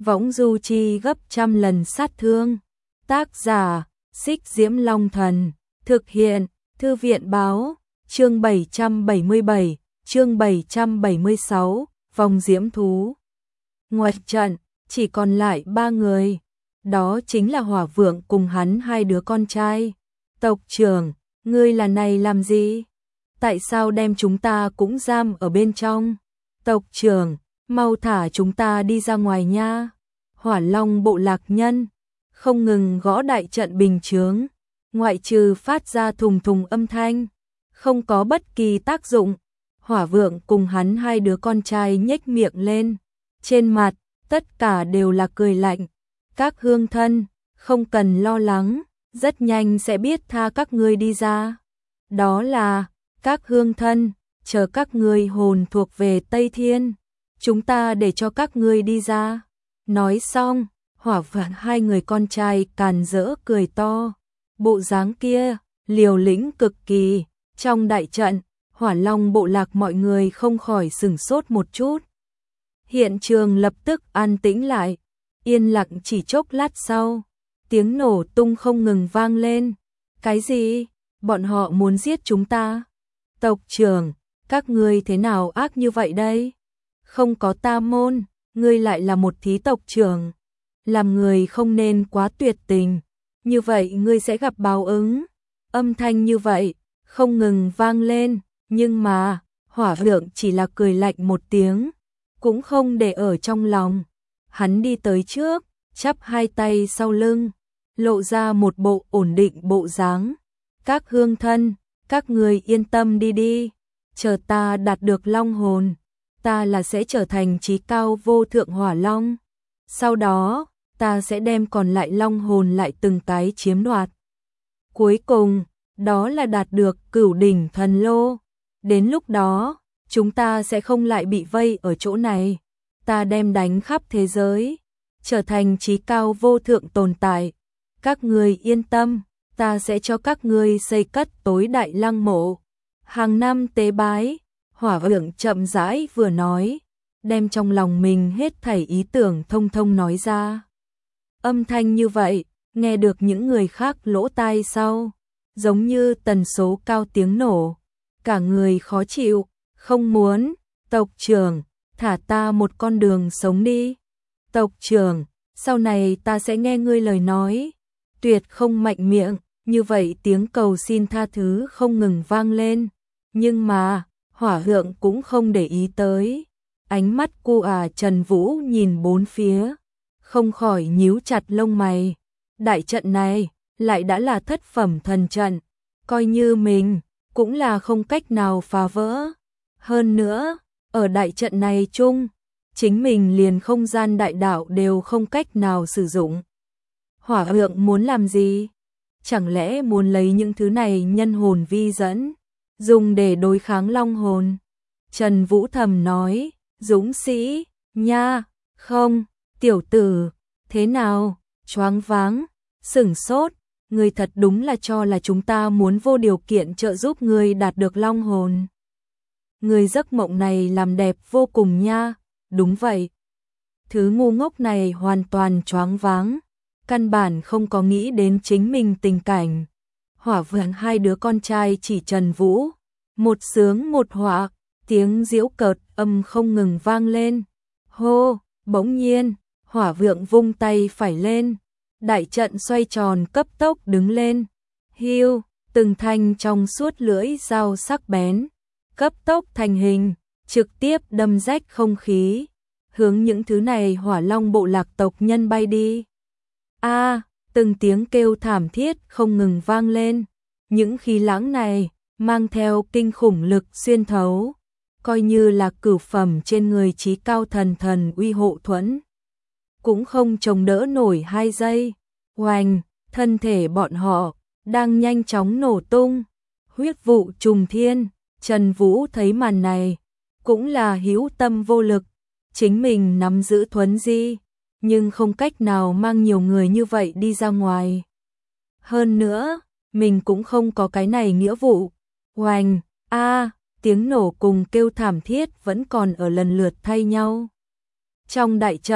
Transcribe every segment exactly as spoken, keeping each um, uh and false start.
võng du chi gấp trăm lần sát thương. Tác giả, Xích Diễm Long Thần, thực hiện, Thư viện báo, chương bảy trăm bảy mươi bảy, chương bảy trăm bảy mươi sáu, vòng diễm thú. Ngoài trận, chỉ còn lại ba người, đó chính là Hỏa Vượng cùng hắn hai đứa con trai. Tộc trưởng, ngươi là này làm gì? Tại sao đem chúng ta cũng giam ở bên trong? Tộc trưởng, mau thả chúng ta đi ra ngoài nha. Hỏa Long bộ lạc nhân không ngừng gõ đại trận bình chướng, ngoại trừ phát ra thùng thùng âm thanh, không có bất kỳ tác dụng. Hỏa Vượng cùng hắn hai đứa con trai nhếch miệng lên, trên mặt tất cả đều là cười lạnh. Các hương thân, không cần lo lắng, rất nhanh sẽ biết tha các ngươi đi ra. Đó là, các hương thân, chờ các ngươi hồn thuộc về Tây Thiên, chúng ta để cho các ngươi đi ra. Nói xong, Hỏa Vượng hai người con trai càn rỡ cười to, bộ dáng kia, liều lĩnh cực kỳ. Trong đại trận, Hỏa Long bộ lạc mọi người không khỏi sửng sốt một chút. Hiện trường lập tức an tĩnh lại, yên lặng chỉ chốc lát sau, tiếng nổ tung không ngừng vang lên. Cái gì? Bọn họ muốn giết chúng ta? Tộc trưởng, các ngươi thế nào ác như vậy đây? Không có ta môn, ngươi lại là một thí tộc trưởng. Làm người không nên quá tuyệt tình, như vậy ngươi sẽ gặp báo ứng. Âm thanh như vậy, không ngừng vang lên, nhưng mà, Hỏa Vượng chỉ là cười lạnh một tiếng, cũng không để ở trong lòng. Hắn đi tới trước, chắp hai tay sau lưng, lộ ra một bộ ổn định bộ dáng. Các hương thân, các người yên tâm đi đi, chờ ta đạt được long hồn, ta là sẽ trở thành chí cao vô thượng hỏa long. Sau đó, ta sẽ đem còn lại long hồn lại từng cái chiếm đoạt. Cuối cùng, đó là đạt được cửu đỉnh thần lô. Đến lúc đó, chúng ta sẽ không lại bị vây ở chỗ này. Ta đem đánh khắp thế giới, trở thành chí cao vô thượng tồn tại. Các người yên tâm, ta sẽ cho các ngươi xây cất tối đại lăng mộ, hàng năm tế bái. Hỏa Vượng chậm rãi vừa nói, đem trong lòng mình hết thảy ý tưởng thông thông nói ra. Âm thanh như vậy, nghe được những người khác lỗ tai sau, giống như tần số cao tiếng nổ, cả người khó chịu, không muốn. Tộc trưởng, thả ta một con đường sống đi. Tộc trưởng, sau này ta sẽ nghe ngươi lời nói, tuyệt không mạnh miệng. Như vậy tiếng cầu xin tha thứ không ngừng vang lên, nhưng mà, Hỏa Vượng cũng không để ý tới. Ánh mắt cu à Trần Vũ nhìn bốn phía, không khỏi nhíu chặt lông mày. Đại trận này, lại đã là thất phẩm thần trận, coi như mình, cũng là không cách nào phá vỡ. Hơn nữa, ở đại trận này chung, chính mình liền không gian đại đạo đều không cách nào sử dụng. Hỏa Vượng muốn làm gì? Chẳng lẽ muốn lấy những thứ này nhân hồn vi dẫn, dùng để đối kháng long hồn? Trần Vũ thầm nói, dũng sĩ, nha, không, tiểu tử, thế nào, choáng váng, sửng sốt, ngươi thật đúng là cho là chúng ta muốn vô điều kiện trợ giúp ngươi đạt được long hồn. Ngươi giấc mộng này làm đẹp vô cùng nha, đúng vậy. Thứ ngu ngốc này hoàn toàn choáng váng, căn bản không có nghĩ đến chính mình tình cảnh. Hỏa Vượng hai đứa con trai chỉ Trần Vũ, một sướng một họa, tiếng giễu cợt âm không ngừng vang lên. Hô, bỗng nhiên, Hỏa Vượng vung tay phải lên, đại trận xoay tròn cấp tốc đứng lên. Hiu, từng thanh trong suốt lưỡi dao sắc bén, cấp tốc thành hình, trực tiếp đâm rách không khí, hướng những thứ này Hỏa Long bộ lạc tộc nhân bay đi. A, à, từng tiếng kêu thảm thiết không ngừng vang lên. Những khí lãng này mang theo kinh khủng lực xuyên thấu, coi như là cửu phẩm trên người chí cao thần thần uy hộ thuẫn, cũng không chống đỡ nổi hai giây. Oanh, thân thể bọn họ đang nhanh chóng nổ tung, huyết vụ trùng thiên. Trần Vũ thấy màn này, cũng là hữu tâm vô lực. Chính mình nắm giữ thuấn di, nhưng không cách nào mang nhiều người như vậy đi ra ngoài. Hơn nữa, mình cũng không có cái này nghĩa vụ. Oanh, a, tiếng nổ cùng kêu thảm thiết vẫn còn ở lần lượt thay nhau. Trong đại trận,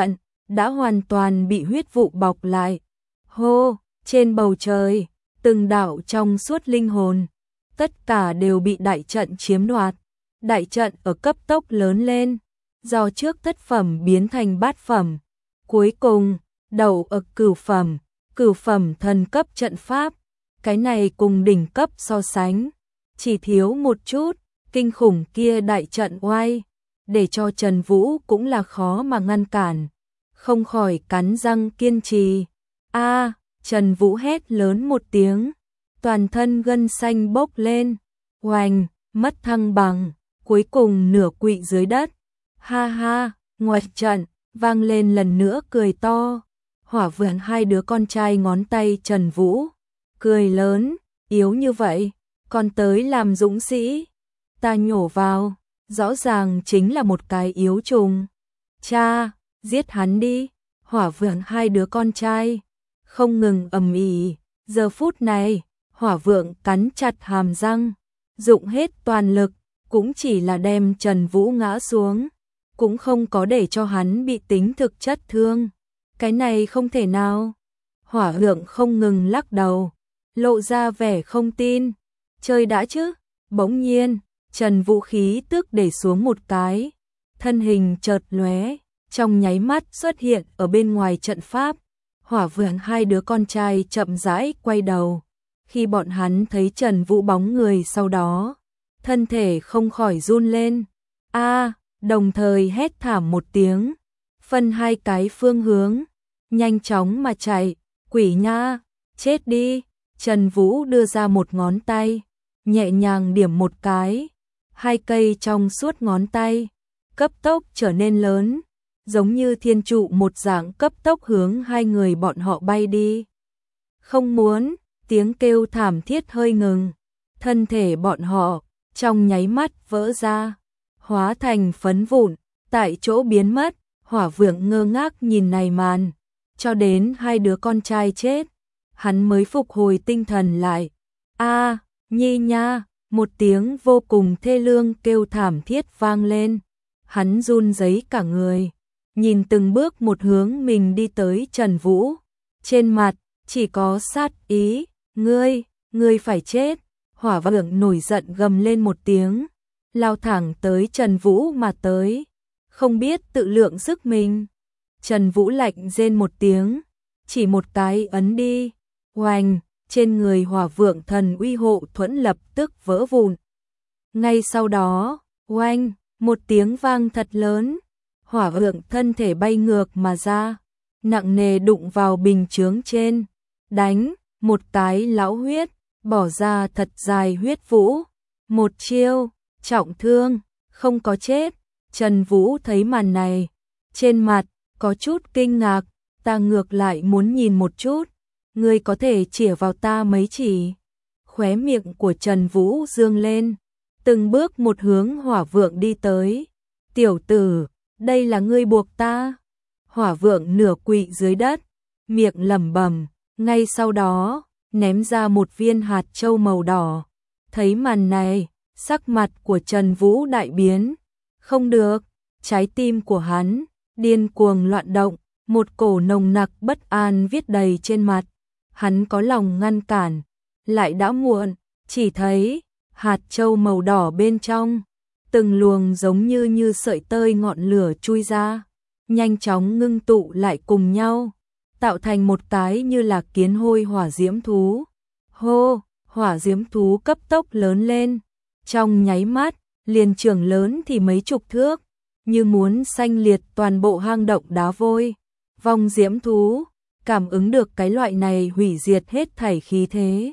đã hoàn toàn bị huyết vụ bọc lại. Hô, trên bầu trời, từng đạo trong suốt linh hồn, tất cả đều bị đại trận chiếm đoạt. Đại trận ở cấp tốc lớn lên, do trước thất phẩm biến thành bát phẩm, cuối cùng đầu ở cửu phẩm, cửu phẩm thần cấp trận pháp. Cái này cùng đỉnh cấp so sánh, chỉ thiếu một chút, kinh khủng kia đại trận oai, để cho Trần Vũ cũng là khó mà ngăn cản, không khỏi cắn răng kiên trì. A, Trần Vũ hét lớn một tiếng, toàn thân gân xanh bốc lên, oành, mất thăng bằng, cuối cùng nửa quỵ dưới đất. Ha ha, ngoài trận vang lên lần nữa cười to. Hỏa Vượng hai đứa con trai ngón tay Trần Vũ, cười lớn, yếu như vậy, còn tới làm dũng sĩ. Ta nhổ vào, rõ ràng chính là một cái yếu trùng. Cha, giết hắn đi. Hỏa Vượng hai đứa con trai không ngừng ầm ĩ. Giờ phút này, Hỏa Vượng cắn chặt hàm răng, dụng hết toàn lực, cũng chỉ là đem Trần Vũ ngã xuống, cũng không có để cho hắn bị tính thực chất thương. Cái này không thể nào. Hỏa Vượng không ngừng lắc đầu, lộ ra vẻ không tin. Chơi đã chứ. Bỗng nhiên, Trần Vũ khí tức để xuống một cái, thân hình chợt lóe, trong nháy mắt xuất hiện ở bên ngoài trận pháp. Hỏa Vượng hai đứa con trai chậm rãi quay đầu, khi bọn hắn thấy Trần Vũ bóng người sau đó, thân thể không khỏi run lên. A, đồng thời hét thảm một tiếng, phân hai cái phương hướng, nhanh chóng mà chạy. Quỷ nha, chết đi. Trần Vũ đưa ra một ngón tay, nhẹ nhàng điểm một cái, hai cây trong suốt ngón tay cấp tốc trở nên lớn, giống như thiên trụ một dạng cấp tốc hướng hai người bọn họ bay đi. Không muốn, tiếng kêu thảm thiết hơi ngừng, thân thể bọn họ trong nháy mắt vỡ ra, hóa thành phấn vụn, tại chỗ biến mất. Hỏa Vượng ngơ ngác nhìn này màn, cho đến hai đứa con trai chết, hắn mới phục hồi tinh thần lại. A, Nhi nha, một tiếng vô cùng thê lương kêu thảm thiết vang lên, hắn run rẩy cả người, nhìn từng bước một hướng mình đi tới Trần Vũ, trên mặt chỉ có sát ý. Ngươi, ngươi phải chết. Hỏa Vượng nổi giận gầm lên một tiếng, lao thẳng tới Trần Vũ mà tới, không biết tự lượng sức mình. Trần Vũ lạnh rên một tiếng, chỉ một cái ấn đi, oanh, trên người Hỏa Vượng thần uy hộ thuẫn lập tức vỡ vụn. Ngay sau đó, oanh, một tiếng vang thật lớn, Hỏa Vượng thân thể bay ngược mà ra, nặng nề đụng vào bình chướng trên, đánh một cái lão huyết, bỏ ra thật dài huyết vũ. Một chiêu, trọng thương, không có chết. Trần Vũ thấy màn này, trên mặt có chút kinh ngạc, ta ngược lại muốn nhìn một chút, ngươi có thể chĩa vào ta mấy chỉ. Khóe miệng của Trần Vũ dương lên, từng bước một hướng Hỏa Vượng đi tới. Tiểu tử, đây là ngươi buộc ta. Hỏa Vượng nửa quỵ dưới đất, miệng lẩm bẩm, ngay sau đó ném ra một viên hạt châu màu đỏ. Thấy màn này, sắc mặt của Trần Vũ đại biến. Không được, trái tim của hắn điên cuồng loạn động, một cổ nồng nặc bất an viết đầy trên mặt. Hắn có lòng ngăn cản, lại đã muộn, chỉ thấy hạt châu màu đỏ bên trong, từng luồng giống như như sợi tơi ngọn lửa chui ra, nhanh chóng ngưng tụ lại cùng nhau, tạo thành một cái như là kiến hôi hỏa diễm thú. Hô, hỏa diễm thú cấp tốc lớn lên, trong nháy mắt, liền trưởng lớn thì mấy chục thước, như muốn xanh liệt toàn bộ hang động đá vôi. Vong diễm thú, cảm ứng được cái loại này hủy diệt hết thảy khí thế.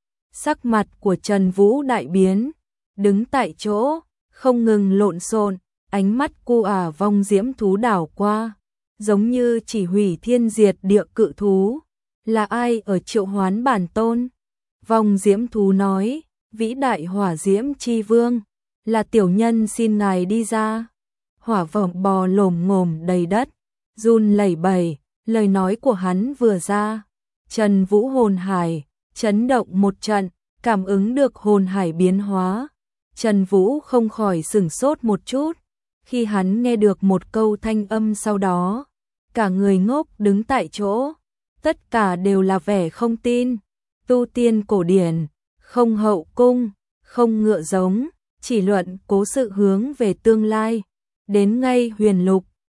Sắc mặt của Trần Vũ đại biến, đứng tại chỗ, không ngừng lộn xộn, ánh mắt cu ả vong diễm thú đảo qua, giống như chỉ hủy thiên diệt địa cự thú. Là ai ở triệu hoán bản tôn? Vong diễm thú nói, vĩ đại hỏa diễm chi vương, là tiểu nhân xin ngài đi ra. Hỏa vọng bò lồm ngồm đầy đất, run lẩy bẩy, lời nói của hắn vừa ra, Trần Vũ hồn hải chấn động một trận, cảm ứng được hồn hải biến hóa. Trần Vũ không khỏi sửng sốt một chút, khi hắn nghe được một câu thanh âm sau đó, cả người ngốc đứng tại chỗ, tất cả đều là vẻ không tin. Tu tiên cổ điển, không hậu cung, không ngựa giống, chỉ luận cố sự hướng về tương lai. Đến ngay huyền lục,